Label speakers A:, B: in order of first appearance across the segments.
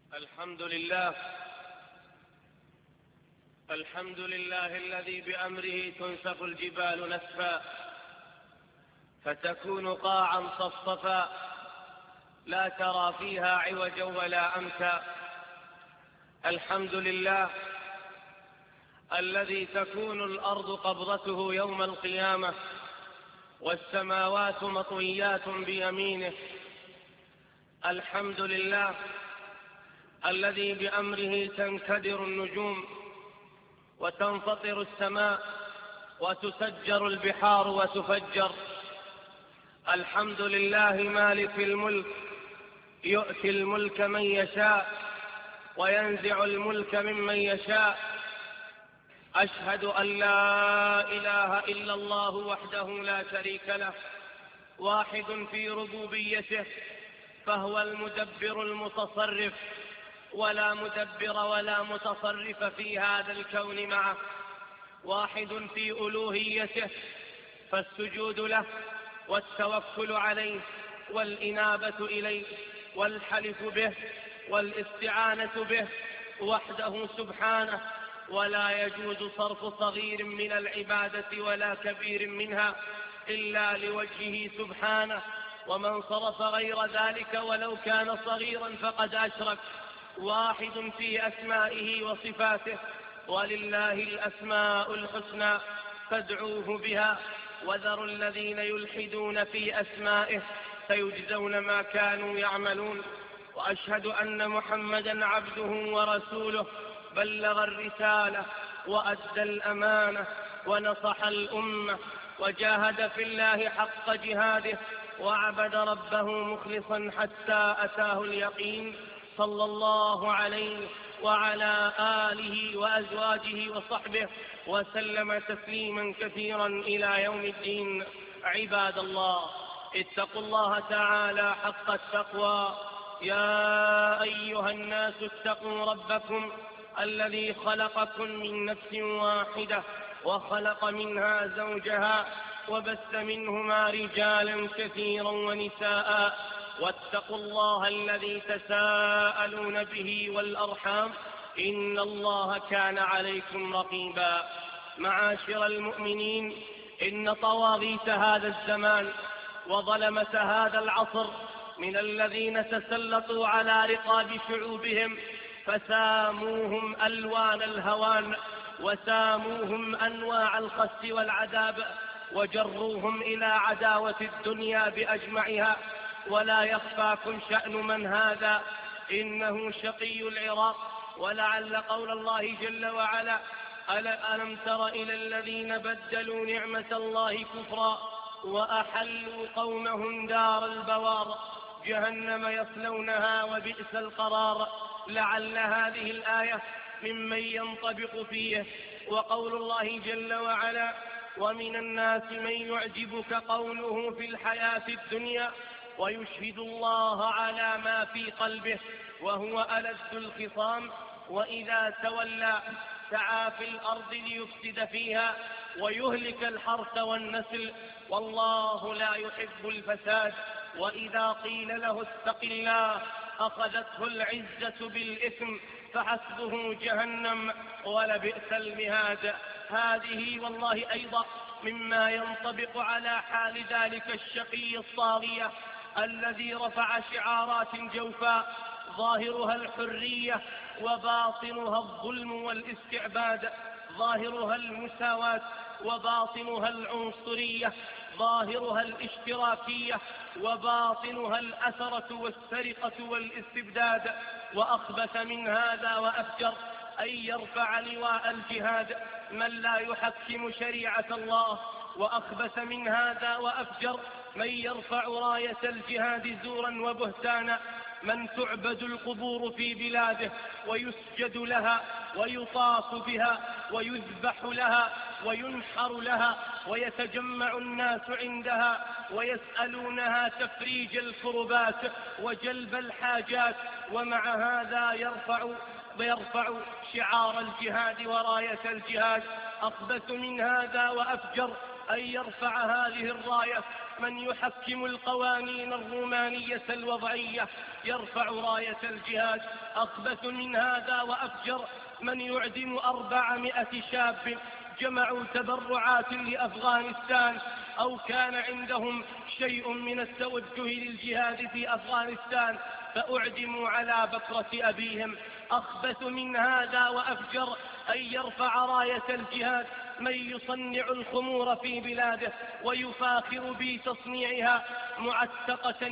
A: الحمد لله الذي بأمره تنسف الجبال نسفا فتكون قاعا صفصفا لا ترى فيها عوجا ولا أمتا. الحمد لله الذي تكون الأرض قبضته يوم القيامة والسماوات مطويات بيمينه. الحمد لله الذي بأمره تنكدر النجوم وتنفطر السماء وتسجر البحار وتفجر. الحمد لله مالك الملك يؤتي الملك من يشاء وينزع الملك ممن يشاء. أشهد أن لا إله إلا الله وحده لا شريك له واحد في ربوبيته فهو المدبر المتصرف ولا مدبر ولا متصرف في هذا الكون معه. واحد في ألوهيته فالسجود له والتوكل عليه والإنابة إليه والحلف به والاستعانة به وحده سبحانه. ولا يجوز صرف صغير من العبادة ولا كبير منها إلا لوجهه سبحانه، ومن صرف غير ذلك ولو كان صغيرا فقد أشرك. واحد في أسمائه وصفاته ولله الأسماء الحسنى فادعوه بها وذروا الذين يلحدون في أسمائه سيجزون ما كانوا يعملون. وأشهد أن محمدا عبده ورسوله بلغ الرسالة وأدى الأمانة ونصح الأمة وجاهد في الله حق جهاده وعبد ربه مخلصا حتى أتاه اليقين. صلى الله عليه وعلى آله وأزواجه وصحبه وسلم تسليما كثيرا إلى يوم الدين. عباد الله، اتقوا الله تعالى حق التقوى. يا أيها الناس اتقوا ربكم الذي خلقكم من نفس واحدة وخلق منها زوجها وبث منهما رجالا كثيرا ونساء. واتقوا الله الذي تساءلون به والأرحام إن الله كان عليكم رقيبا. معاشر المؤمنين، إن طواغيت هذا الزمان وظلمة هذا العصر من الذين تسلطوا على رقاب شعوبهم فساموهم ألوان الهوان وساموهم أنواع الخس والعذاب وجروهم إلى عداوة الدنيا بأجمعها. ولا يخفاكم شأن من هذا، إنه شقي العراق. ولعل قول الله جل وعلا ألم تر إلى الذين بدلوا نعمة الله كفرا وأحلوا قومهم دار البوار جهنم يصلونها وبئس القرار. لعل هذه الآية ممن ينطبق فيه. وقول الله جل وعلا ومن الناس من يعجبك قوله في الحياة الدنيا ويشهد الله على ما في قلبه وهو ألد الخصام وإذا تولى سعى في الأرض ليفسد فيها ويهلك الحرث والنسل والله لا يحب الفساد. وإذا قيل له اتق الله أخذته العزة بالإثم فحسبه جهنم ولبئس المهاد. هذه والله أيضا مما ينطبق على حال ذلك الشقي الطاغية الذي رفع شعارات جوفاء ظاهرها الحرية وباطنها الظلم والاستعباد، ظاهرها المساواة وباطنها العنصرية، ظاهرها الاشتراكية وباطنها الأثرة والسرقة والاستبداد. وأخبث من هذا وأفجر أن يرفع لواء الجهاد من لا يحكم شريعة الله. وأخبث من هذا وأفجر من يرفع راية الجهاد زورا وبهتانا، من تعبد القبور في بلاده ويسجد لها ويطاف بها ويذبح لها وينحر لها ويتجمع الناس عندها ويسألونها تفريج الكربات وجلب الحاجات، ومع هذا يرفع شعار الجهاد وراية الجهاد. أخبث من هذا وأفجر أن يرفع هذه الراية من يحكم القوانين الرومانية الوضعية يرفع راية الجهاد. أخبث من هذا وأفجر من يعدم 400 شاب جمعوا تبرعات لأفغانستان أو كان عندهم شيء من التوجه للجهاد في أفغانستان فأعدموا على بكرة أبيهم. أخبث من هذا وأفجر أن يرفع راية الجهاد من يصنع الخمور في بلاده ويفاخر بتصنيعها معتقة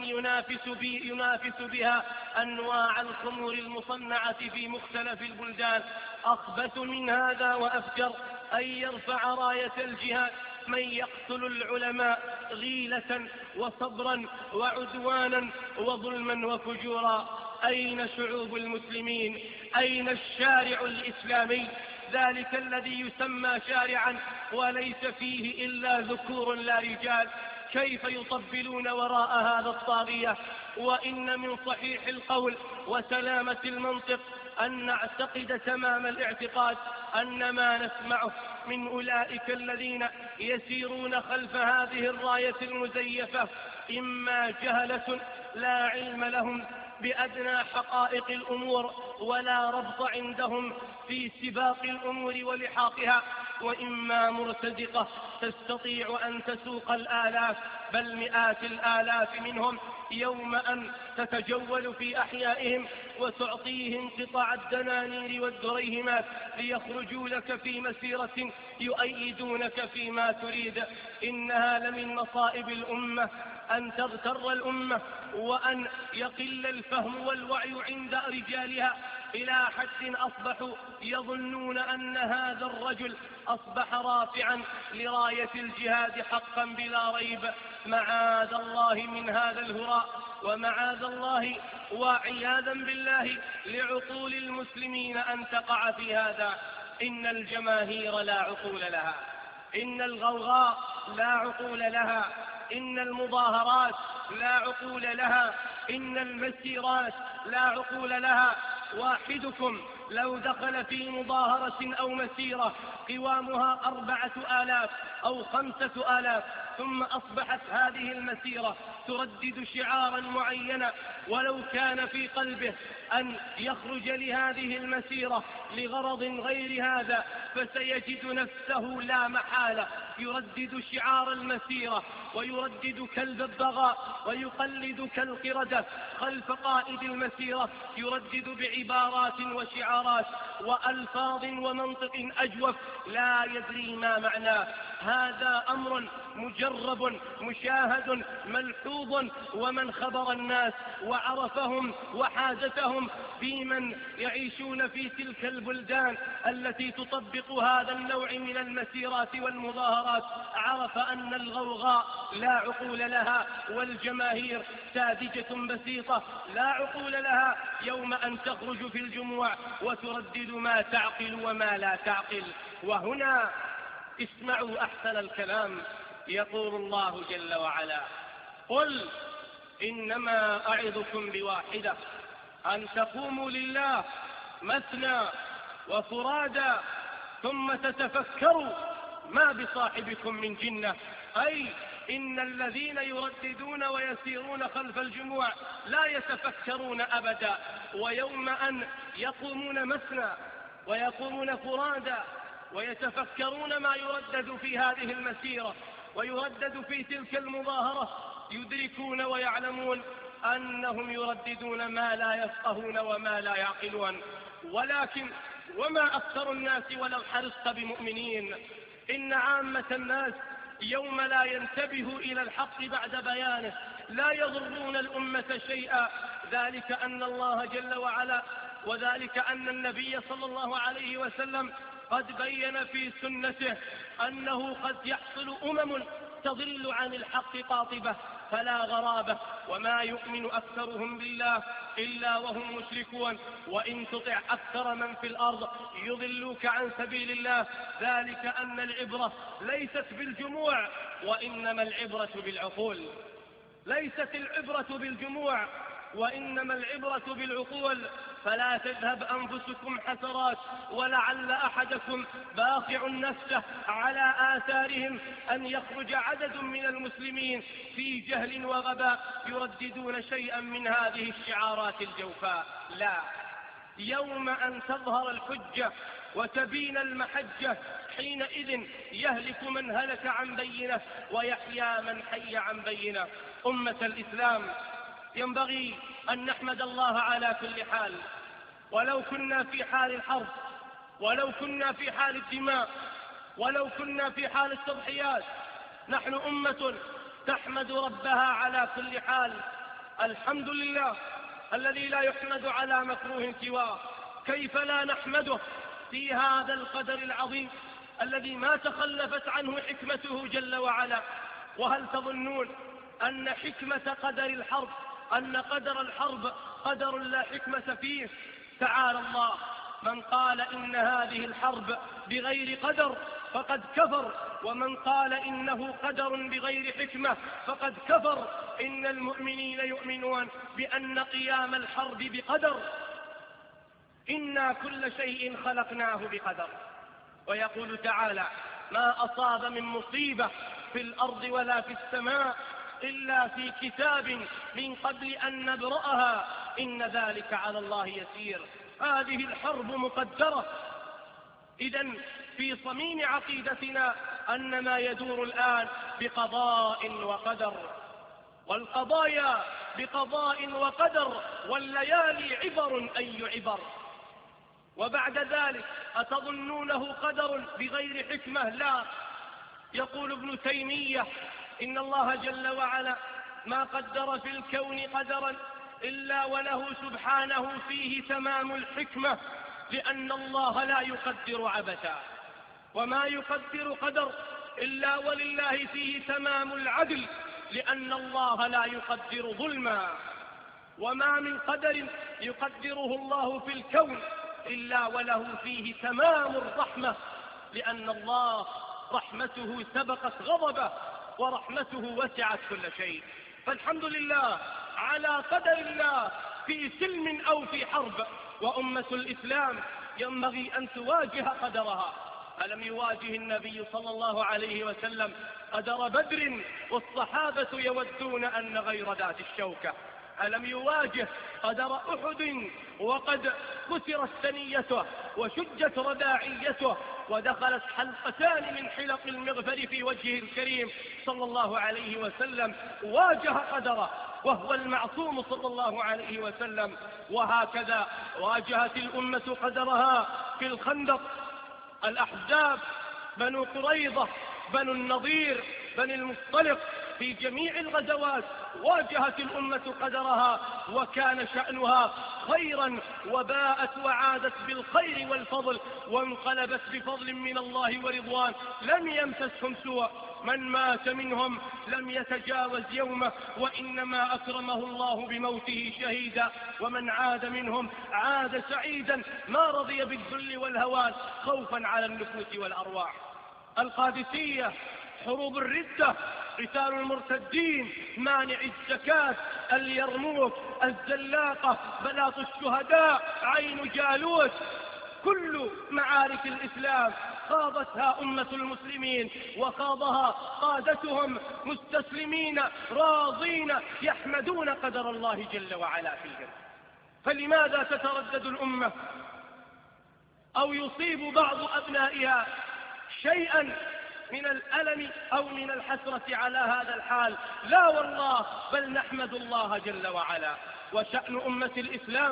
A: ينافس بها أنواع الخمور المصنعة في مختلف البلدان. أخبث من هذا وأفجر أن يرفع راية الجهاد من يقتل العلماء غيلة وصبرا وعدوانا وظلما وفجورا. أين شعوب المسلمين؟ أين الشارع الإسلامي؟ ذلك الذي يسمى شارعا وليس فيه إلا ذكور لا رجال. كيف يطبلون وراء هذا الطاغية؟ وإن من صحيح القول وسلامة المنطق أن نعتقد تمام الاعتقاد أن ما نسمعه من أولئك الذين يسيرون خلف هذه الراية المزيفة إما جهلة لا علم لهم بأدنى حقائق الأمور ولا ربط عندهم في سباق الأمور ولحاقها، وإما مرتزقة تستطيع أن تسوق الآلاف بل مئات الآلاف منهم يوم أن تتجول في أحيائهم وتعطيهم قطع الدنانير والدريهمات ليخرجوا لك في مسيرة يؤيدونك فيما تريد. إنها لمن مصائب الأمة أن تغتر الأمة وأن يقل الفهم والوعي عند رجالها إلى حد أصبحوا يظنون أن هذا الرجل أصبح رافعا لراية الجهاد حقا بلا ريب. معاذ الله من هذا الهراء ومعاذ الله وعياذا بالله لعقول المسلمين أن تقع في هذا. إن الجماهير لا عقول لها، إن الغوغاء لا عقول لها، إن المظاهرات لا عقول لها، إن المسيرات لا عقول لها. واحدكم لو دخل في مظاهرة أو مسيرة قوامها 4000 أو 5000 ثم أصبحت هذه المسيرة تردد شعارا معينا ولو كان في قلبه أن يخرج لهذه المسيرة لغرض غير هذا فسيجد نفسه لا محالة يردد شعار المسيرة ويردد كالببغاء ويقلد كالقردة خلف قائد المسيرة، يردد بعبارات وشعارات وألفاظ ومنطق أجوف لا يدري ما معناه. هذا أمر مجرب مشاهد ملحوظ، ومن خبر الناس وعرفهم وحاجتهم بمن يعيشون في تلك البلدان التي تطبق هذا النوع من المسيرات والمظاهرات عرف أن الغوغاء لا عقول لها والجماهير ساذجة بسيطة لا عقول لها يوم أن تخرج في الجموع وتردد ما تعقل وما لا تعقل. وهنا اسمعوا أحسن الكلام، يقول الله جل وعلا: قل إنما أعظكم بواحدة أن تقوموا لله مثنى وفرادى ثم تتفكروا ما بصاحبكم من جنة. أي إن الذين يرددون ويسيرون خلف الجموع لا يتفكرون أبدا، ويوم أن يقومون مثنى ويقومون فرادى ويتفكرون ما يردد في هذه المسيرة ويردد في تلك المظاهرة يدركون ويعلمون أنهم يرددون ما لا يفقهون وما لا يعقلون. ولكن وما أكثر الناس ولو حرصت بمؤمنين. إن عامة الناس يوم لا ينتبه إلى الحق بعد بيانه لا يضرون الأمة شيئا، ذلك أن الله جل وعلا وذلك أن النبي صلى الله عليه وسلم قد بين في سنته أنه قد يحصل تضل عن الحق قاطبة فلا غرابة، وما يؤمن أكثرهم بالله إلا وهم مشركون، وإن تطع أكثر من في الأرض يضلوك عن سبيل الله، ذلك أن العبرة ليست بالجموع وإنما العبرة بالعقول. ليست العبرة بالجموع وإنما العبرة بالعقول. فلا تذهب أنفسكم حسرات، ولعل أحدكم باخع نفسه على آثارهم أن يخرج عدد من المسلمين في جهل وغباء يرددون شيئا من هذه الشعارات الجوفاء. لا، يوم أن تظهر الحجة وتبين المحجة حينئذ يهلك من هلك عن بينه ويحيى من حي عن بينه. أمة الإسلام، ينبغي أن نحمد الله على كل حال، ولو كنا في حال الحرب، ولو كنا في حال الدماء، ولو كنا في حال التضحيات، نحن أمة تحمد ربها على كل حال. الحمد لله الذي لا يحمد على مكروه سواه. كيف لا نحمده في هذا القدر العظيم الذي ما تخلفت عنه حكمته جل وعلا؟ وهل تظنون أن حكمة قدر الحرب، أن قدر الحرب قدر لا حكمة فيه؟ تعالى الله، من قال إن هذه الحرب بغير قدر فقد كفر، ومن قال إنه قدر بغير حكمة فقد كفر. إن المؤمنين يؤمنون بأن قيام الحرب بقدر. إنا كل شيء خلقناه بقدر. ويقول تعالى: ما أصاب من مصيبة في الأرض ولا في السماء إلا في كتاب من قبل أن نبرأها إن ذلك على الله يسير. هذه الحرب مقدرة. إذن في صميم عقيدتنا أن ما يدور الآن بقضاء وقدر، والقضايا بقضاء وقدر، والليالي عبر أي عبر. وبعد ذلك أتظنونه قدر بغير حكمة؟ لا. يقول ابن تيمية: إن الله جل وعلا ما قدر في الكون قدرا إلا وله سبحانه فيه تمام الحكمة، لأن الله لا يقدر عبثا، وما يقدر قدر إلا ولله فيه تمام العدل، لأن الله لا يقدر ظلما. وما من قدر يقدره الله في الكون إلا وله فيه تمام الرحمة، لأن الله رحمته سبقت غضبه، ورحمته وسعت كل شيء. فالحمد لله على قدر الله في سلم أو في حرب. وأمة الإسلام ينبغي أن تواجه قدرها. ألم يواجه النبي صلى الله عليه وسلم قدر بدر والصحابة يودون أن غير ذات الشوكة؟ ألم يواجه قدر أحد وقد كسرت ثنيته وشجت رباعيته ودخلت حلقتان من حلق المغفر في وجهه الكريم صلى الله عليه وسلم؟ واجه قدره وهو المعصوم صلى الله عليه وسلم. وهكذا واجهت الأمة قدرها في الخندق، الأحزاب، بنو قريظة، بنو النضير، بني المصطلق. في جميع الغزوات واجهت الأمة قدرها وكان شأنها خيرا، وباءت وعادت بالخير والفضل، وانقلبت بفضل من الله ورضوان. لم يمسسهم سوء، من مات منهم لم يتجاوز يومه، وإنما أكرمه الله بموته شهيدا. ومن عاد منهم عاد سعيدا، ما رضي بالذل والهوان خوفا على النفوس والأرواح. القادسية، حروب الردة، قتال المرتدين، مانع الزكاة، اليرموك، الزلاقة، بلاط الشهداء، عين جالوت، كل معارك الإسلام خاضتها أمة المسلمين، وخاضها قادتهم مستسلمين راضين يحمدون قدر الله جل وعلا فيهم. فلماذا تتردد الأمة أو يصيب بعض أبنائها شيئا من الألم أو من الحسرة على هذا الحال؟ لا والله، بل نحمد الله جل وعلا. وشأن أمة الإسلام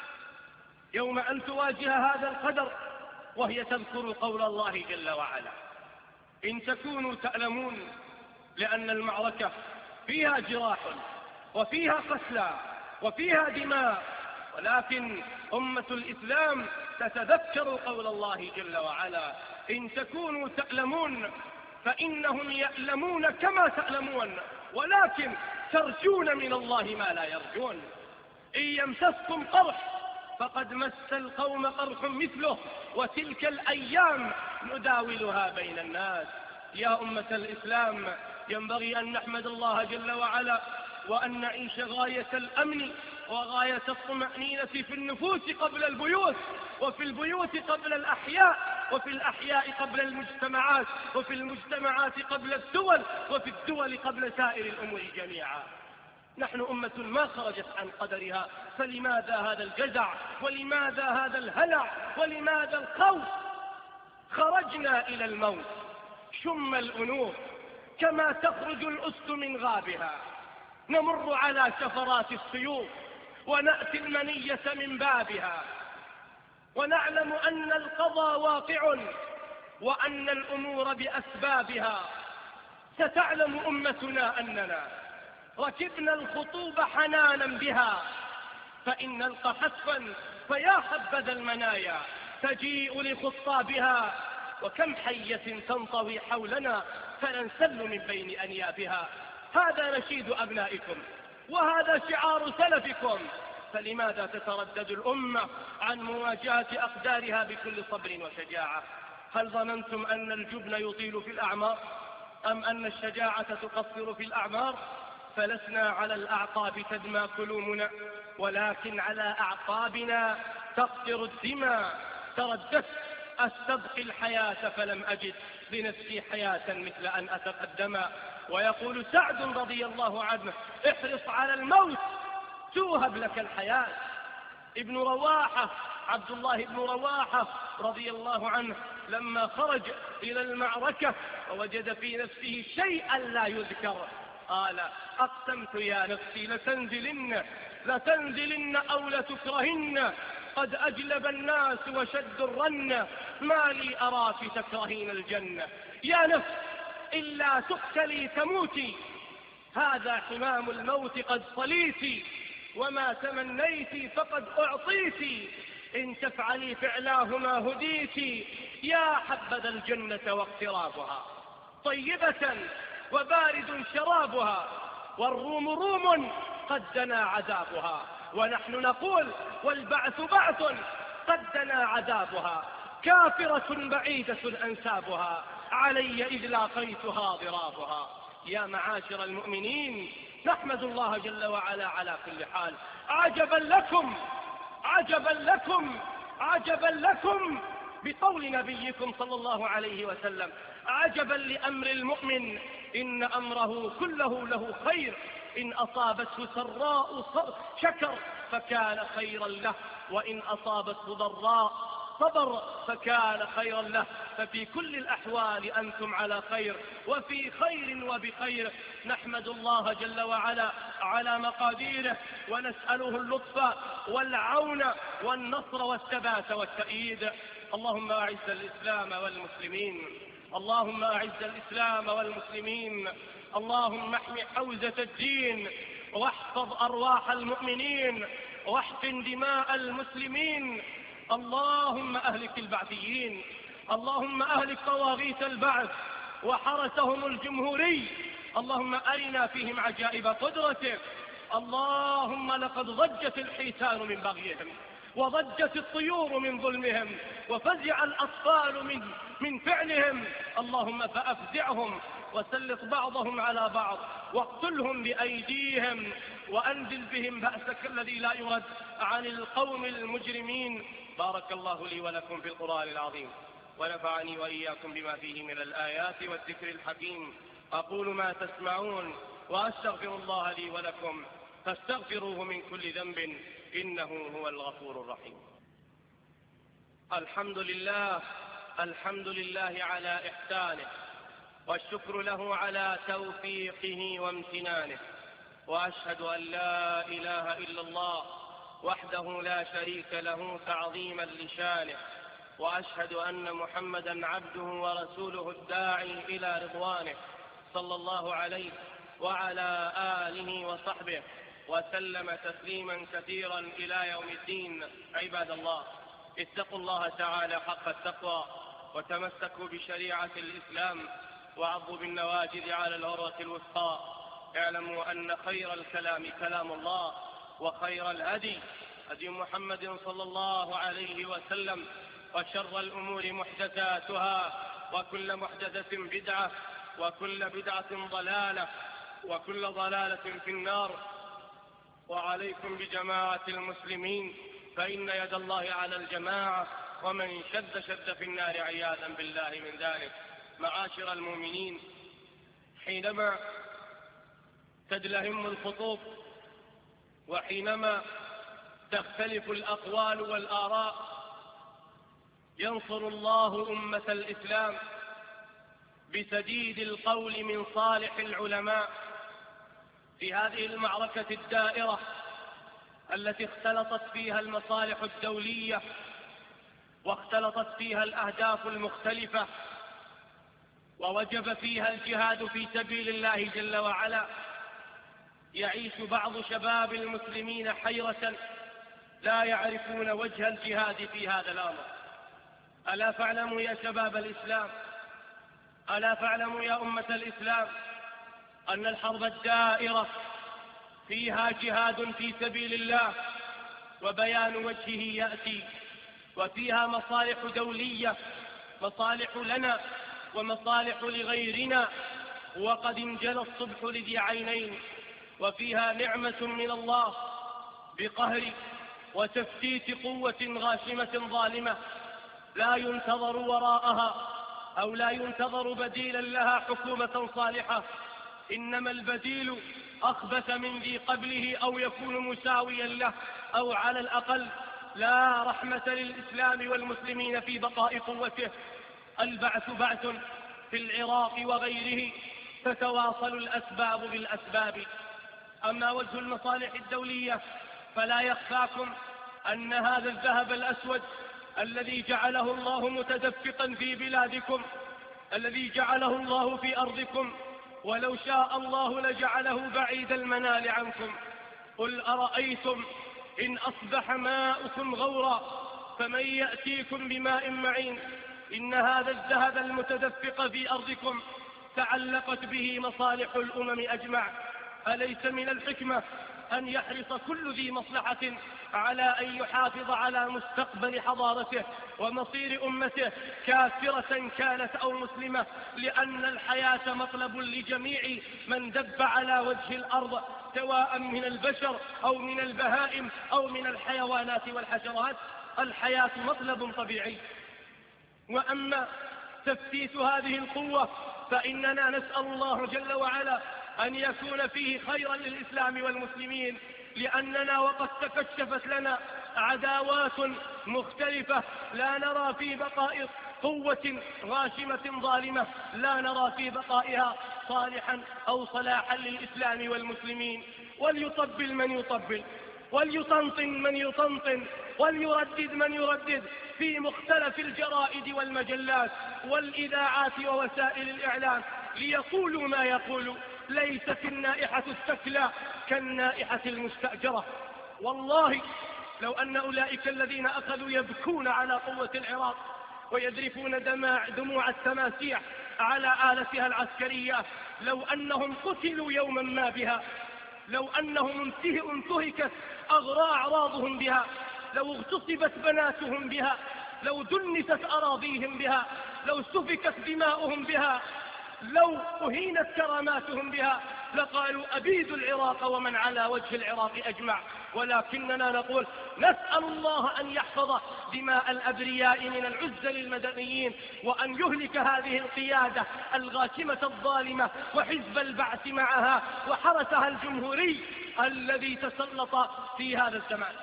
A: يوم أن تواجه هذا القدر وهي تذكر قول الله جل وعلا: إن تكونوا تألمون، لأن المعركة فيها جراح وفيها قتلى وفيها دماء، ولكن أمة الإسلام تتذكر قول الله جل وعلا: إن تكونوا تألمون فإنهم يألمون كما تألمون، ولكن ترجون من الله ما لا يرجون. إن يمسسكم قرح فقد مس القوم قرح مثله، وتلك الأيام نداولها بين الناس. يا أمة الإسلام، ينبغي أن نحمد الله جل وعلا وأن نعيش غاية الأمن وغاية الطمأنينة في النفوس قبل البيوت، وفي البيوت قبل الأحياء، وفي الأحياء قبل المجتمعات، وفي المجتمعات قبل الدول، وفي الدول قبل سائر الأمور جميعا. نحن أمة ما خرجت عن قدرها، فلماذا هذا الجزع؟ ولماذا هذا الهلع؟ ولماذا الخوف؟ خرجنا إلى الموت شم الأنوف كما تخرج الأسد من غابها، نمر على شفرات السيوف ونأتي المنية من بابها، ونعلم أن القضاء واقع وأن الأمور بأسبابها. ستعلم أمتنا أننا ركبنا الخطوب حنانا بها، فإن نلقى حتفا فيا حبذا المنايا تجيء لخطابها، وكم حية تنطوي حولنا فننسل من بين أنيابها. هذا نشيد أبنائكم وهذا شعار سلفكم، فلماذا تتردد الأمة عن مواجهة أقدارها بكل صبر وشجاعة؟ هل ظننتم أن الجبن يطيل في الأعمار أم أن الشجاعة تقصر في الأعمار؟ فلسنا على الأعقاب تدمى كلومنا، ولكن على أعقابنا تقطر الدماء. ترددت أستبقي الحياة فلم أجد لنفسي حياة مثل أن أتقدم. ويقول سعد رضي الله عنه: احرص على الموت توهب لك الحياة. ابن رواحة عبد الله بن رواحة رضي الله عنه لما خرج إلى المعركة ووجد في نفسه شيئا لا يذكر قال: أقسمت يا نفسي لتنزلن أو لتكرهن، قد أجلب الناس وشد الرن، ما لي أراك تكرهين الجنة، يا نفس إلا تقتلي تموتي، هذا حمام الموت قد صليتي، وما تمنيتي فقد أعطيتي، إن تفعلي فعلاهما هديتي، يا حبذا الجنة واقترابها، طيبة وبارد شرابها، والروم روم قد دنا عذابها، ونحن نقول والبعث بعث قد دنا عذابها، كافرة بعيدة أنسابها، علي إذ لاقيتها ضرابها. يا معاشر المؤمنين، نحمد الله جل وعلا على كل حال. عجبا لكم عجبا لكم عجبا لكم بقول نبيكم صلى الله عليه وسلم: عجبا لأمر المؤمن إن أمره كله له خير، إن أصابته سراء شكر فكان خيرا له، وإن أصابته ضراء صبر فكان خيرا له، ففي كل الأحوال أنتم على خير وفي خير وبخير. نحمد الله جل وعلا على مقاديره، ونسأله اللطف والعون والنصر والثبات والتأييد. اللهم أعز الإسلام والمسلمين، اللهم أعز الإسلام والمسلمين، اللهم احم حوزة الدين، واحفظ أرواح المؤمنين، واحقن دماء المسلمين. اللهم أهلك البعثيين، اللهم أهلك طواغيت البعث وحرسهم الجمهوري، اللهم أرنا فيهم عجائب قدرتك. اللهم لقد ضجت الحيتان من بغيهم، وضجت الطيور من ظلمهم، وفزع الأطفال من فعلهم. اللهم فأفزعهم وسلط بعضهم على بعض، واقتلهم بأيديهم، وأنزل بهم بأسك الذي لا يرد عن القوم المجرمين. بارك الله لي ولكم في القرآن العظيم، ونفعني وإياكم بما فيه من الآيات والذكر الحكيم. أقول ما تسمعون، وأستغفر الله لي ولكم، فاستغفروه من كل ذنب إنه هو الغفور الرحيم. الحمد لله على إحسانه، والشكر له على توفيقه وامتنانه، وأشهد أن لا إله إلا الله وحده لا شريك له تعظيما لشانه، وأشهد أن محمدا عبده ورسوله الداعي إلى رضوانه، صلى الله عليه وعلى آله وصحبه وسلم تسليما كثيرا إلى يوم الدين. عباد الله، اتقوا الله تعالى حق التقوى، وتمسكوا بشريعة الإسلام، وعضوا بالنواجذ على العروة الوثقى. اعلموا أن خير الكلام كلام الله، وخير الهدي هدي محمد صلى الله عليه وسلم، وشر الأمور محدثاتها، وكل محدثة بدعة، وكل بدعة ضلالة، وكل ضلالة في النار. وعليكم بجماعة المسلمين، فإن يد الله على الجماعة، ومن شد في النار عياذا بالله من ذلك. معاشر المؤمنين، حينما تدلهم الخطوب وحينما تختلف الأقوال والآراء، ينصر الله أمة الإسلام بسديد القول من صالح العلماء في هذه المعركة الدائرة التي اختلطت فيها المصالح الدولية واختلطت فيها الأهداف المختلفة ووجب فيها الجهاد في سبيل الله جل وعلا. يعيش بعض شباب المسلمين حيرة، لا يعرفون وجه الجهاد في هذا الأمر. ألا فاعلموا يا شباب الإسلام، ألا فاعلموا يا أمة الإسلام، أن الحرب الدائرة فيها جهاد في سبيل الله وبيان وجهه يأتي، وفيها مصالح دولية، مصالح لنا ومصالح لغيرنا، وقد انجلى الصبح لذي عينين، وفيها نعمة من الله بقهر وتفتيت قوة غاشمة ظالمة لا ينتظر وراءها أو لا ينتظر بديلا لها حكومة صالحة، إنما البديل أخبث من ذي قبله أو يكون مساويا له، أو على الأقل لا رحمة للإسلام والمسلمين في بقاء قوته. البعث بعث في العراق وغيره، تتواصل الأسباب بالأسباب. أما وجه المصالح الدولية فلا يخفاكم أن هذا الذهب الأسود الذي جعله الله متدفقا في بلادكم، الذي جعله الله في أرضكم، ولو شاء الله لجعله بعيد المنال عنكم. قل أرأيتم إن أصبح ماؤكم غورا فمن يأتيكم بماء معين. إن هذا الذهب المتدفق في أرضكم تعلقت به مصالح الأمم أجمع. أليس من الحكمة أن يحرص كل ذي مصلحة على أن يحافظ على مستقبل حضارته ومصير أمته، كافرة كانت أو مسلمة؟ لأن الحياة مطلب لجميع من دب على وجه الأرض، سواء من البشر أو من البهائم أو من الحيوانات والحشرات. الحياة مطلب طبيعي. وأما تفتيت هذه القوة فإننا نسأل الله جل وعلا أن يكون فيه خيرا للإسلام والمسلمين، لأننا وقد تكشفت لنا عداوات مختلفة، لا نرى في بقاء قوة غاشمة ظالمة، لا نرى في بقائها صالحا أو صلاحا للإسلام والمسلمين. وليطبل من يطبل، وليطنطن من يطنطن، وليردد من يردد في مختلف الجرائد والمجلات والإذاعات ووسائل الإعلام ليقولوا ما يقولوا. ليست النائحة الثكلى كالنائحة المستأجرة. والله لو أن أولئك الذين أخذوا يبكون على قوة العراق ويذرفون دموع التماسيح على آلتها العسكرية، لو أنهم قتلوا يوما ما بها، لو أنهم انتهكت أعراضهم بها، لو اغتصبت بناتهم بها، لو دنست أراضيهم بها، لو سفكت دماؤهم بها، لو أهينت كراماتهم بها، لقالوا أبيدوا العراق ومن على وجه العراق أجمع. ولكننا نقول نسأل الله أن يحفظ دماء الأبرياء من العزل المدنيين، وأن يهلك هذه القيادة الغاشمة الظالمة وحزب البعث معها وحرسها الجمهوري الذي تسلط في هذا الزمان.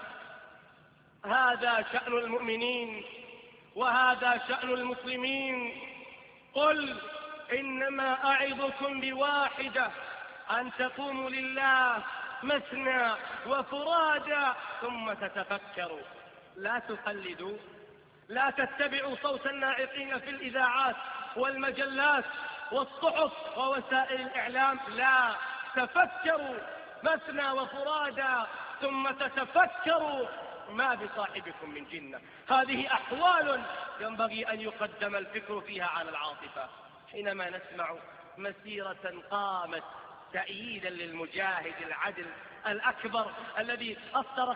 A: هذا شأن المؤمنين وهذا شأن المسلمين. قل إنما أعظكم بواحدة، أن تقوموا لله مثنى وفرادا ثم تتفكروا. لا تقلدوا، لا تتبعوا صوت الناعقين في الإذاعات والمجلات والصحف ووسائل الإعلام. لا، تفكروا مثنى وفرادا ثم تتفكروا ما بصاحبكم من جنة. هذه أحوال ينبغي أن يقدم الفكر فيها على العاطفة. حينما نسمع مسيرة قامت تأييدا للمجاهد العدل الأكبر الذي أصدر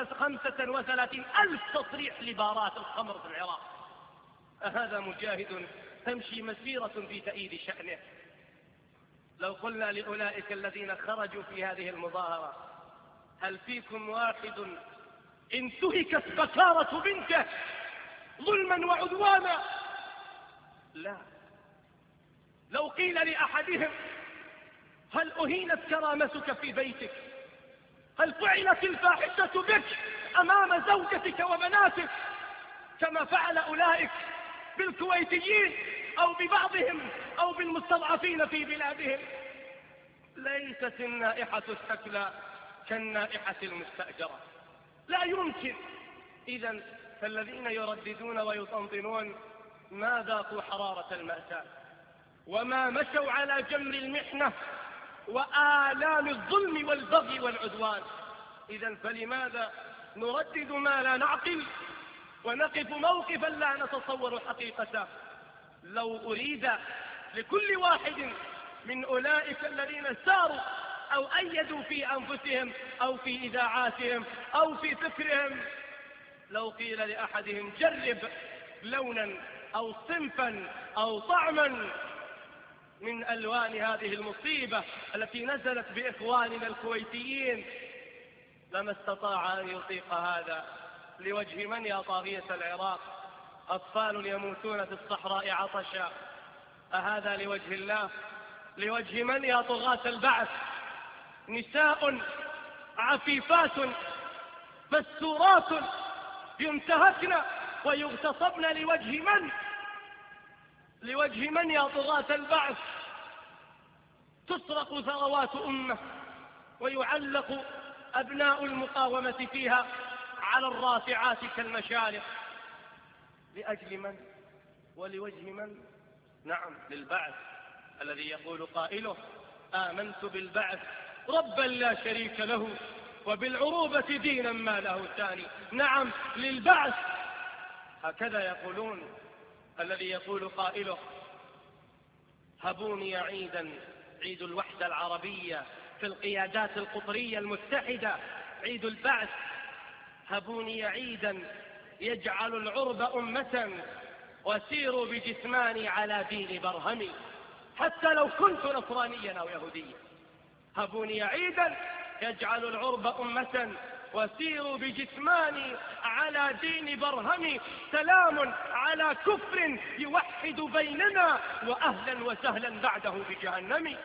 A: 35,000 تصريح لبارات الخمر في العراق، هذا مجاهد تمشي مسيرة في تأييد شأنه. لو قلنا لأولئك الذين خرجوا في هذه المظاهرة هل فيكم واحد انتهكت بكارة بنته ظلما وعدوانا؟ لا. لو قيل لأحدهم هل أهينت كرامتك في بيتك؟ هل فعلت الفاحشة بك أمام زوجتك وبناتك كما فعل أولئك بالكويتيين أو ببعضهم أو بالمستضعفين في بلادهم؟ ليست النائحة الثكلى كالنائحة المستأجرة، لا يمكن. إذن فالذين يرددون ويطنطنون ما ذاقوا حرارة المأساة وما مشوا على جمر المحنة وآلام الظلم والبغي والعدوان. إذن فلماذا نردد ما لا نعقل ونقف موقفا لا نتصور حقيقته؟ لو أريد لكل واحد من أولئك الذين ساروا أو أيدوا في أنفسهم أو في إذاعاتهم أو في فكرهم، لو قيل لأحدهم جرب لونا أو صنفا أو طعما من ألوان هذه المصيبة التي نزلت بإخواننا الكويتيين، لما استطاع أن يطيق هذا. لوجه من يا طاغية العراق؟ أطفال يموتون في الصحراء عطشا، أهذا لوجه الله؟ لوجه من يا طغاة البعث؟ نساء عفيفات مستورات ينتهكن ويغتصبن، لوجه من؟ لوجه من يا طغاة البعث؟ تسرق ثروات أمة ويعلق أبناء المقاومة فيها على الرافعات كالمشارق، لأجل من ولوجه من؟ نعم، للبعث الذي يقول قائله آمنت بالبعث ربا لا شريك له وبالعروبة دينا ما له ثاني. نعم، للبعث. هكذا يقولون. الذي يقول قائله هبوني عيدا، عيد الوحدة العربية في القيادات القطرية المتحدة، عيد البعث. هبوني عيدا يجعل العرب أمة وسيروا بجثماني على دين برهمي، حتى لو كنت نصرانيا أو يهوديا. هبوني عيدا يجعل العرب أمة وسيروا بجثماني على دين برهمي، سلام على كفر يوحد بيننا وأهلا وسهلا بعده بجهنم.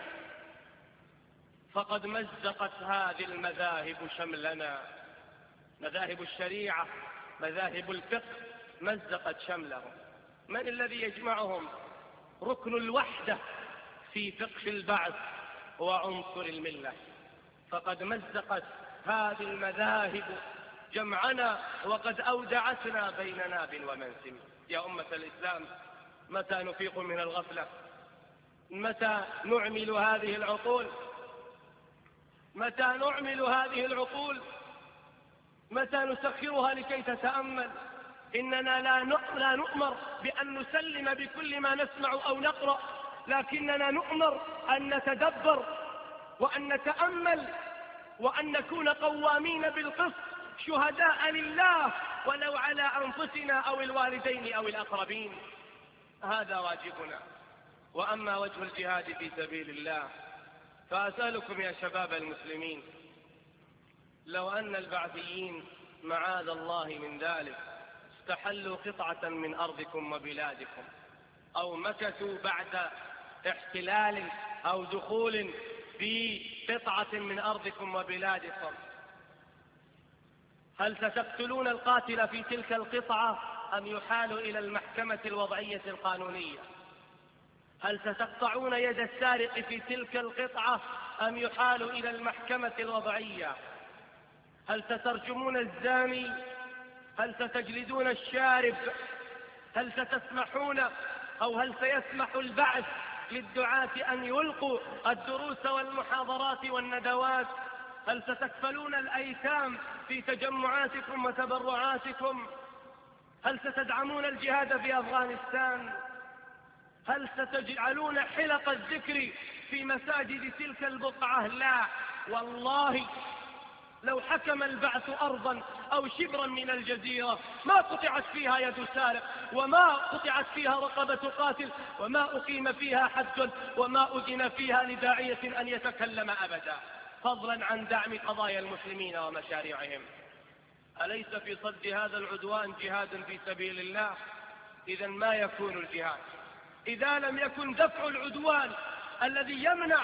A: فقد مزقت هذه المذاهب شملنا، مذاهب الشريعة مذاهب الفقه مزقت شملهم. من الذي يجمعهم؟ ركن الوحدة في فقه البعث وعنصر الملة. فقد مزقت هذه المذاهب جمعنا وقد أودعتنا بين ناب ومنسم. يا أمة الإسلام، متى نفيق من الغفلة؟ متى نعمل هذه العقول؟ متى نعمل هذه العقول؟ متى نسخرها لكي تتأمل؟ إننا لا نؤمر بأن نسلم بكل ما نسمع أو نقرأ، لكننا نؤمر أن نتدبر وأن نتأمل وأن نكون قوامين بالقسط شهداء لله ولو على أنفسنا أو الوالدين أو الأقربين. هذا واجبنا. وأما وجه الجهاد في سبيل الله فأسألكم يا شباب المسلمين، لو أن البعثيين معاذ الله من ذلك استحلوا قطعة من أرضكم وبلادكم، أو مكثوا بعد احتلال أو دخول في قطعة من أرضكم وبلادكم، هل ستقتلون القاتل في تلك القطعة أم يحال إلى المحكمة الوضعية القانونية؟ هل ستقطعون يد السارق في تلك القطعة أم يحال إلى المحكمة الوضعية؟ هل سترجمون الزاني؟ هل ستجلدون الشارب؟ هل ستسمحون أو هل سيسمح البعث للدعاة أن يلقوا الدروس والمحاضرات والندوات؟ هل ستكفلون الأيتام في تجمعاتكم وتبرعاتكم؟ هل ستدعمون الجهاد في أفغانستان؟ هل ستجعلون حلق الذكر في مساجد تلك البقعة؟ لا والله، لو حكم البعث أرضا أو شبرا من الجزيرة ما قطعت فيها يد سارق، وما قطعت فيها رقبة قاتل، وما أقيم فيها حد، وما أذن فيها لداعية أن يتكلم أبدا. فضلا عن دعم قضايا المسلمين ومشاريعهم. أليس في صد هذا العدوان جهاد في سبيل الله؟ إذا ما يكون الجهاد إذا لم يكن دفع العدوان الذي يمنع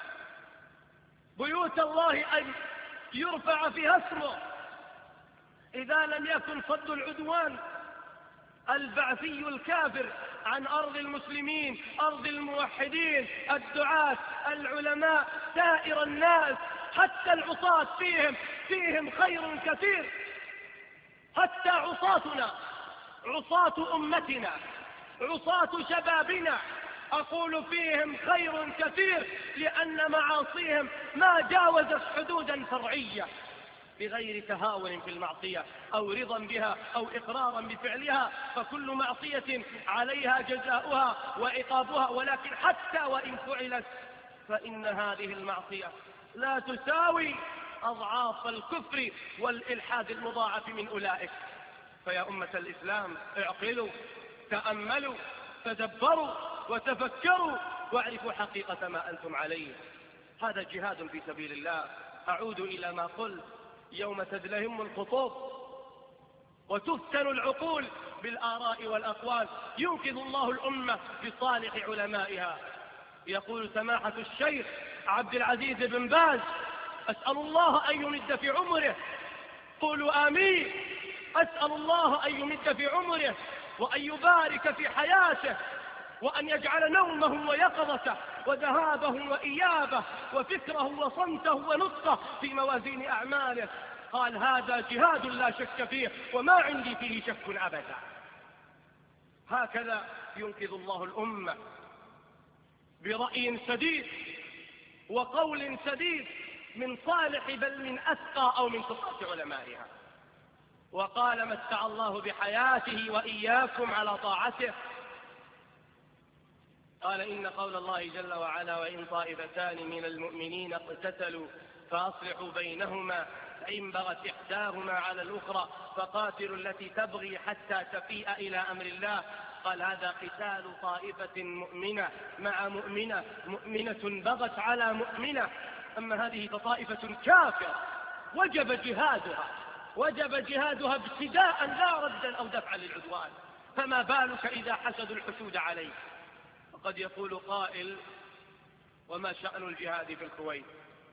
A: بيوت الله أن يرفع فيها اسمه، إذا لم يكن صد العدوان البعثي الكافر عن أرض المسلمين، أرض الموحدين، الدعاة، العلماء، سائر الناس، حتى العصاة فيهم خير كثير، حتى عصاتنا، عصاة أمتنا، عصاة شبابنا، أقول فيهم خير كثير، لأن معاصيهم ما جاوزت حدودا فرعية، بغير تهاون في المعصية أو رضا بها أو إقرارا بفعلها، فكل معصية عليها جزاؤها وعقابها، ولكن حتى وإن فعلت فإن هذه المعصية لا تساوي أضعاف الكفر والإلحاد المضاعف من أولئك. فيا أمة الإسلام اعقلوا، تأملوا، تدبروا وتفكروا واعرفوا حقيقة ما أنتم عليه. هذا جهاد في سبيل الله. أعود إلى ما قلت: يوم تدلهم الخطوب وتفتن العقول بالآراء والأقوال ينقذ الله الأمة بصالح علمائها. يقول سماحة الشيخ عبد العزيز بن باز: أسأل الله أن يمد في عمره، قولوا آمين، أسأل الله أن يمد في عمره وأن يبارك في حياته، وأن يجعل نومه ويقظته وذهابه وإيابه وفكره وصمته ونطقه في موازين أعماله. قال: هذا جهاد لا شك فيه، وما عندي فيه شك أبدا. هكذا ينقذ الله الأمة برأي سديد وقول سديد من صالح بل من أثقى أو من ثقات علمائها. وقال: متع الله بحياته وإياكم على طاعته. قال: إن قول الله جل وعلا: وإن طائفتان من المؤمنين اقتتلوا فأصلحوا بينهما فإن بغت إحداهما على الأخرى فقاتلوا التي تبغي حتى تفيء إلى أمر الله. قال: هذا قتال طائفة مؤمنة مع مؤمنة، مؤمنة بغت على مؤمنة. أما هذه فطائفة كافرة وجب جهادها ابتداء لا ردا أو دفعا للعدوان، فما بالك إذا حسدوا الحسود عليه. وقد يقول قائل: وما شأن الجهاد في الكويت؟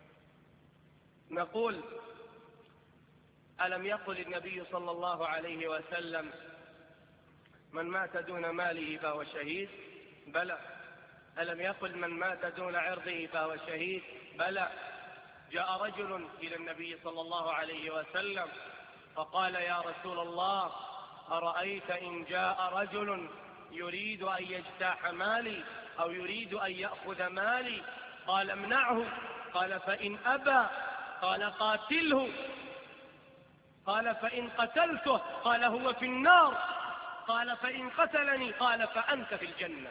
A: نقول: ألم يقل النبي صلى الله عليه وسلم: من مات دون ماله فهو شهيد؟ بلى. ألم يقل: من مات دون عرضه فهو شهيد؟ بلى. جاء رجل إلى النبي صلى الله عليه وسلم فقال: يا رسول الله، أرأيت إن جاء رجل يريد أن يجتاح مالي أو يريد أن يأخذ مالي؟ قال: امنعه. قال: فإن أبى؟ قال: قاتله. قال: فإن قتلته؟ قال: هو في النار. قال: فإن قتلني؟ قال: فأنت في الجنة.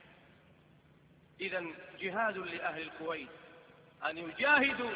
A: إذن جهاد لأهل الكويت أن يجاهدوا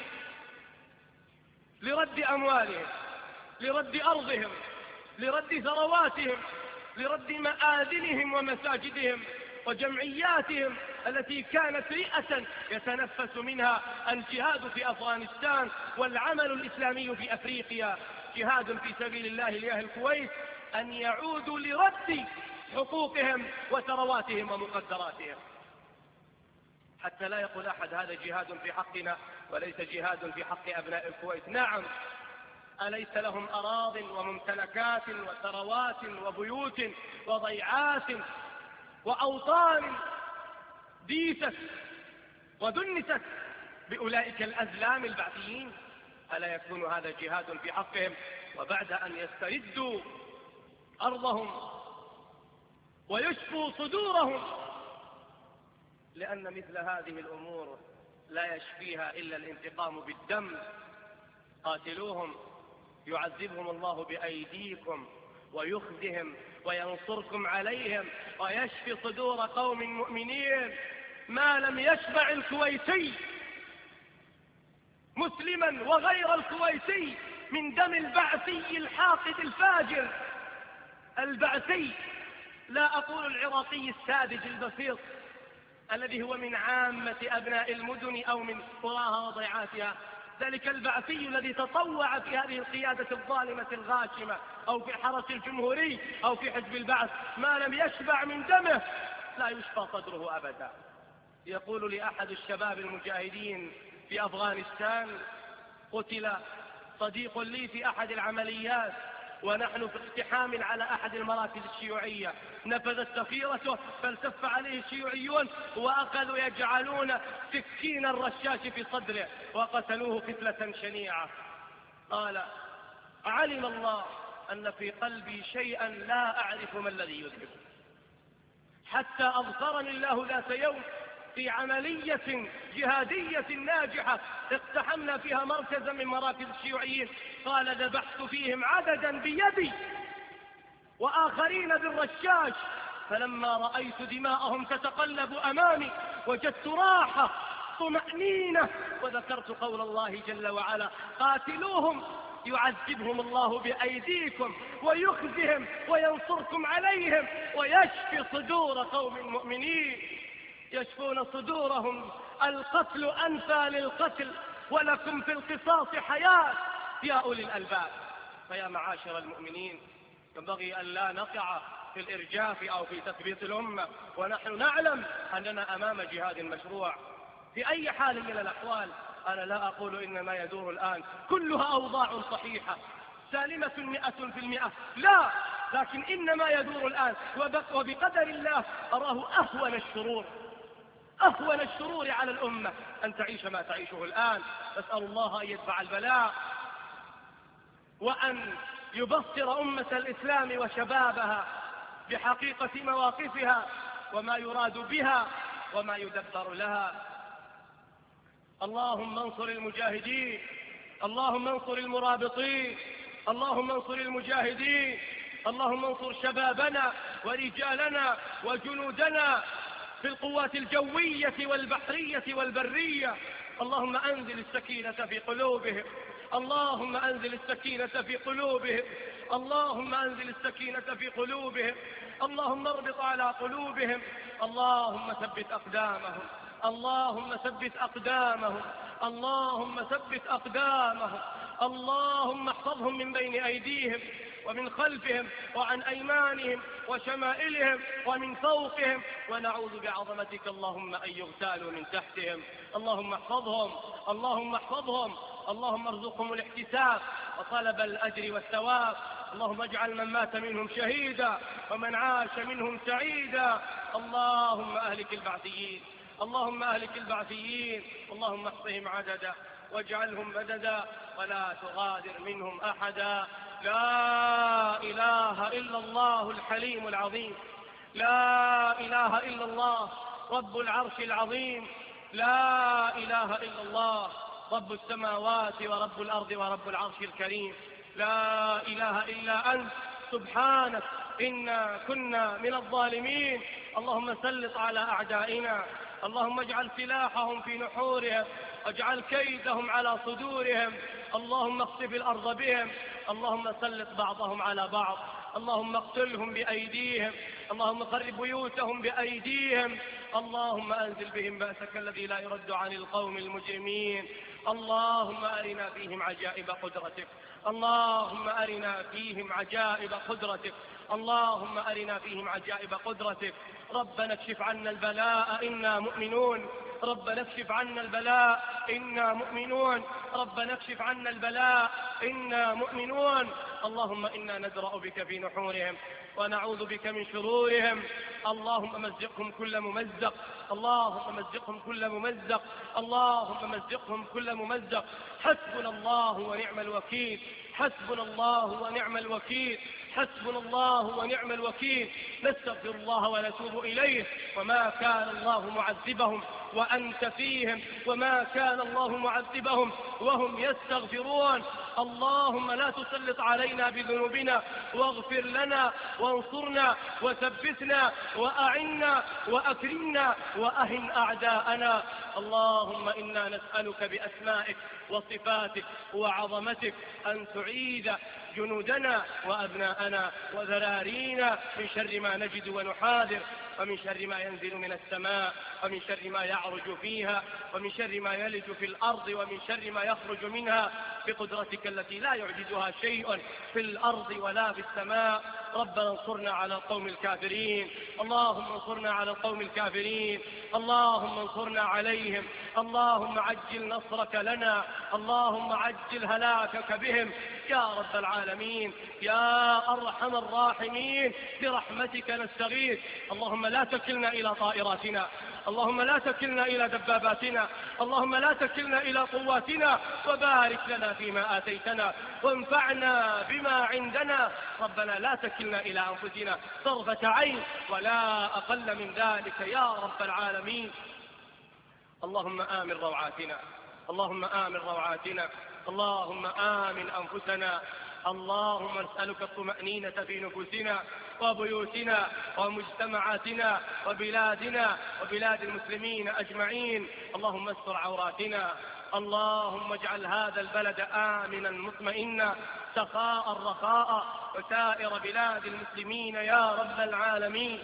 A: لرد أموالهم، لرد أرضهم، لرد ثرواتهم، لرد مآذنهم ومساجدهم وجمعياتهم التي كانت رئة يتنفس منها الجهاد في أفغانستان والعمل الإسلامي في أفريقيا. جهاد في سبيل الله لأهل الكويت أن يعودوا لرد حقوقهم وثرواتهم ومقدراتهم، حتى لا يقول أحد: هذا جهاد في حقنا وليس جهاد في حق أبناء الكويت. نعم، أليس لهم أراض وممتلكات وثروات وبيوت وضيعات وأوطان ديست ودنست بأولئك الأزلام البعثيين؟ ألا يكون هذا جهاد في حقهم؟ وبعد أن يستردوا أرضهم ويشفوا صدورهم، لأن مثل هذه الأمور لا يشفيها إلا الانتقام بالدم. قاتلوهم يعذبهم الله بأيديكم ويخزهم وينصركم عليهم ويشفي صدور قوم مؤمنين. ما لم يشبع الكويتي مسلما وغير الكويتي من دم البعثي الحاقد الفاجر البعثي، لا أقول العراقي الساذج البسيط الذي هو من عامة أبناء المدن أو من قراها وضيعاتها، ذلك البعثي الذي تطوع في هذه القيادة الظالمة الغاشمة، أو في الحرس الجمهوري أو في حزب البعث، ما لم يشبع من دمه لا يشفى صدره أبدا. يقول لأحد الشباب المجاهدين في أفغانستان: قتل صديق لي في أحد العمليات ونحن في اقتحام على أحد المراكز الشيوعية، نفذت سفيرته فالتف عليه الشيوعيون وأخذوا يجعلون سكين الرشاش في صدره وقتلوه قتلة شنيعة. قال: علم الله أن في قلبي شيئا لا أعرف ما الذي يذهب، حتى أبصرني الله ذات يوم في عملية جهادية ناجحة اقتحمنا فيها مركزا من مراكز الشيوعيين، قال: ذبحت فيهم عددا بيدي وآخرين بالرشاش، فلما رأيت دماءهم تتقلب أمامي وجدت راحة طمأنينة، وذكرت قول الله جل وعلا: قاتلوهم يعذبهم الله بأيديكم ويخزهم وينصركم عليهم ويشفي صدور قوم مؤمنين. يشفون صدورهم، القتل أنفى للقتل، ولكم في القصاص حياة يا أولي الألباب. فيا معاشر المؤمنين، ينبغي أن لا نقع في الإرجاف أو في تثبيط الأمة، ونحن نعلم أننا أمام جهاد مشروع في أي حال من الأحوال. أنا لا أقول إن ما يدور الآن كلها أوضاع صحيحة سالمة 100%، لا، لكن إنما يدور الآن وبقدر الله أراه أهون الشرور على الأمة أن تعيش ما تعيشه الآن. نسأل الله أن يدفع البلاء وأن يبصر أمة الإسلام وشبابها بحقيقة مواقفها وما يراد بها وما يدبر لها. اللهم انصر المجاهدين، اللهم انصر المرابطين، اللهم انصر المجاهدين، اللهم انصر شبابنا ورجالنا وجنودنا في القوات الجوية والبحرية والبرية. اللهم أنزل السكينة في قلوبهم، اللهم أنزل السكينة في قلوبهم، اللهم أنزل السكينة في قلوبهم، اللهم اربط على قلوبهم، اللهم ثبت أقدامهم، اللهم ثبت أقدامهم، اللهم ثبت أقدامهم، اللهم احفظهم من بين أيديهم ومن خلفهم وعن أيمانهم وشمائلهم ومن فوقهم، ونعوذ بعظمتك اللهم أن يغتالوا من تحتهم. اللهم احفظهم، اللهم احفظهم، اللهم ارزقهم الاحتساب وطلب الأجر والثواب. اللهم اجعل من مات منهم شهيدا ومن عاش منهم سعيدا. اللهم أهلك البعثيين، اللهم أهلك البعثيين، اللهم احصهم عددا واجعلهم مددا ولا تغادر منهم أحدا. لا إله إلا الله الحليم العظيم، لا إله إلا الله رب العرش العظيم، لا إله إلا الله رب السماوات ورب الأرض ورب العرش الكريم. لا إله إلا أنت سبحانك إنا كنا من الظالمين. اللهم سلط على أعدائنا، اللهم اجعل سلاحهم في نحورهم، اجعل كيدهم على صدورهم، اللهم اخسف الأرض بهم، اللهم سلط بعضهم على بعض، اللهم اقتلهم بأيديهم، اللهم خرب بيوتهم بأيديهم، اللهم أنزل بهم بأسك الذي لا يرد عن القوم المجرمين. اللهم أرنا فيهم عجائب قدرتك، اللهم أرنا فيهم عجائب قدرتك، اللهم أرنا فيهم عجائب قدرتك. ربنا اكشف عنا البلاء إنا مؤمنون، ربنا اكشف عنا البلاء إنا مؤمنون، ربنا اكشف عنا البلاء إنا مؤمنون. اللهم إنا ندرأ بك في نحورهم ونعوذ بك من شرورهم. اللهم مزقهم كل ممزق، اللهم مزقهم كل ممزق، اللهم مزقهم كل ممزق. حسبنا الله ونعم الوكيل، حسبنا الله ونعم الوكيل، حسبنا الله ونعم الوكيل. نستغفر الله ونتوب إليه، وما كان الله معذبهم وأنت فيهم، وما كان الله معذبهم وهم يستغفرون. اللهم لا تسلط علينا بذنوبنا، واغفر لنا وانصرنا وثبتنا وأعنا وأكرمنا وأهن أعداءنا. اللهم إنا نسألك بأسمائك وصفاتك وعظمتك أن تعيد جنودنا وأبناءنا وذرارينا من شر ما نجد ونحاذر، ومن شر ما ينزل من السماء، ومن شر ما يعرج فيها، ومن شر ما يلج في الأرض، ومن شر ما يخرج منها بقدرتك التي لا يعجزها شيء في الأرض ولا في السماء. ربنا انصرنا على القوم الكافرين، اللهم انصرنا على القوم الكافرين، اللهم انصرنا عليهم، اللهم عجل نصرك لنا، اللهم عجل هلاكك بهم يا رب العالمين يا أرحم الراحمين. برحمتك نستغيث، اللهم لا تكلنا إلى طائراتنا، اللهم لا تكلنا إلى دباباتنا، اللهم لا تكلنا إلى قواتنا، وبارك لنا فيما آتيتنا وانفعنا بما عندنا. ربنا لا تكلنا إلى أنفسنا طرفة عين ولا أقل من ذلك يا رب العالمين. اللهم آمن روعاتنا، اللهم آمن روعاتنا، اللهم آمن أنفسنا، اللهم نسألك الطمأنينة في نفوسنا وبيوتنا ومجتمعاتنا وبلادنا وبلاد المسلمين أجمعين. اللهم استر عوراتنا، اللهم اجعل هذا البلد آمنا مطمئنا سخاء رخاء وسائر بلاد المسلمين يا رب العالمين.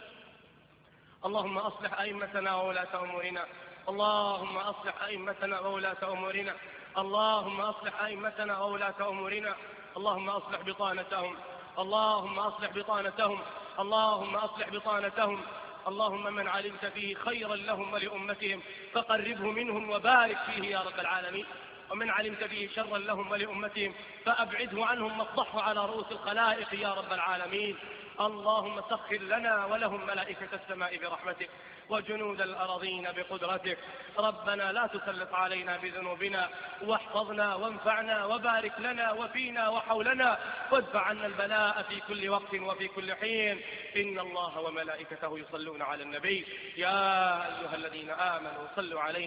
A: اللهم أصلح أئمتنا وولاة أمورنا، اللهم أصلح أئمتنا وولاة أمورنا، اللهم أصلح أئمتنا وولاة أمورنا، اللهم أصلح بطانتهم، اللهم أصلح بطانتهم، اللهم أصلح بطانتهم. اللهم من علمت فيه خيرا لهم ولأمتهم فقربه منهم وبارك فيه يا رب العالمين، ومن علمت فيه شرا لهم ولأمتهم فأبعده عنهم وافضحه على رؤوس الخلائق يا رب العالمين. اللهم سخر لنا ولهم ملائكة السماء برحمتك وجنود الأراضين بقدرتك. ربنا لا تسلط علينا بذنوبنا، واحفظنا وانفعنا وبارك لنا وفينا وحولنا، وادفع عنا البلاء في كل وقت وفي كل حين. إن الله وملائكته يصلون على النبي يا أيها الذين آمنوا صلوا عليه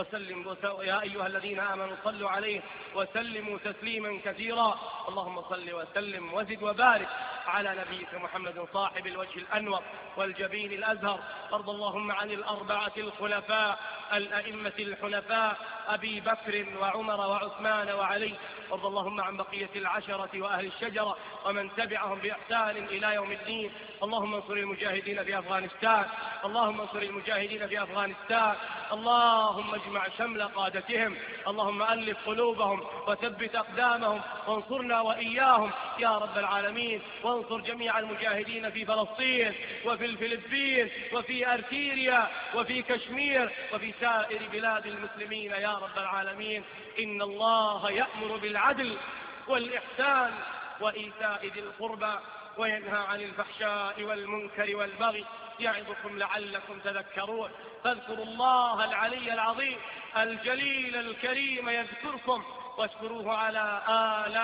A: وسلموا تسليما كثيرا. اللهم صل وسلم وزد وبارك على نبيك محمد صاحب الوجه الأنور والجبين الأزهر. وارض اللهم عن الأربعة الخلفاء الأئمة الحنفاء أبي بكر وعمر وعثمان وعلي. وارض اللهم عن بقية العشرة وأهل الشجرة ومن تبعهم بإحسان إلى يوم الدين. اللهم انصر المجاهدين في أفغانستان، اللهم انصر المجاهدين في أفغانستان، اللهم اجمع شمل قادتهم، اللهم ألف قلوبهم وثبت أقدامهم، وانصرنا وإياهم يا رب العالمين. وانصر جميع المجاهدين في فلسطين وفي الفلبين وفي أرتيريا وفي كشمير وفي سائر بلاد المسلمين يا رب العالمين. إن الله يأمر بالعدل والإحسان وإيتاء ذي القربى وينهى عن الفحشاء والمنكر والبغي يعظكم لعلكم تذكرون. فاذكروا الله العلي العظيم الجليل الكريم يذكركم، واشكروه على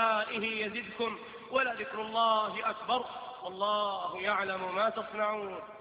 A: آلائه يزدكم، ولذكر الله أكبر، والله يعلم ما تصنعون.